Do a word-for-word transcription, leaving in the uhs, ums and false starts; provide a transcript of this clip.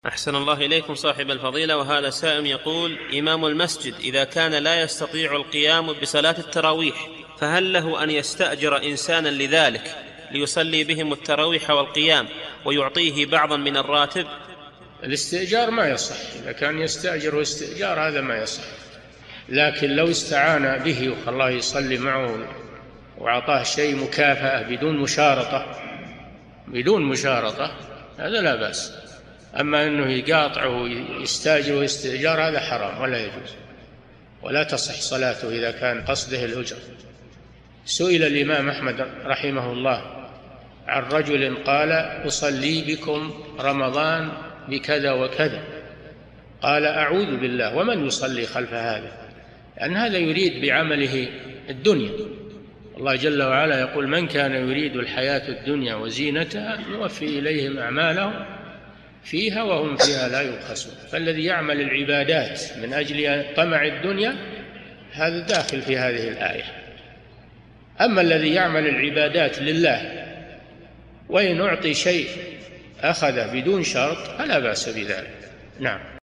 أحسن الله إليكم صاحب الفضيلة. وهذا سائل يقول: إمام المسجد إذا كان لا يستطيع القيام بصلاة التراويح فهل له أن يستأجر إنسانا لذلك ليصلي بهم التراويح والقيام ويعطيه بعضا من الراتب؟ الاستئجار ما يصح، إذا كان يستأجر استئجار هذا ما يصح، لكن لو استعان به وخلاه يصلي معه وأعطاه شيء مكافأة بدون مشارطة بدون مشارطة هذا لا بأس. أما أنه يقاطع ويستأجر واستئجار هذا حرام ولا يجوز، ولا تصح صلاته إذا كان قصده الأجر. سئل الإمام أحمد رحمه الله عن رجل قال: أصلي بكم رمضان بكذا وكذا، قال: أعوذ بالله، ومن يصلي خلف هذا؟ لأن هذا يريد بعمله الدنيا. الله جل وعلا يقول: من كان يريد الحياة الدنيا وزينتها نوفي إليهم أعمالهم فيها وهم فيها لا يبخسون. فالذي يعمل العبادات من أجل طمع الدنيا هذا داخل في هذه الآية. أما الذي يعمل العبادات لله وإن أعطي شيء أخذ بدون شرط فلا بأس بذلك. نعم.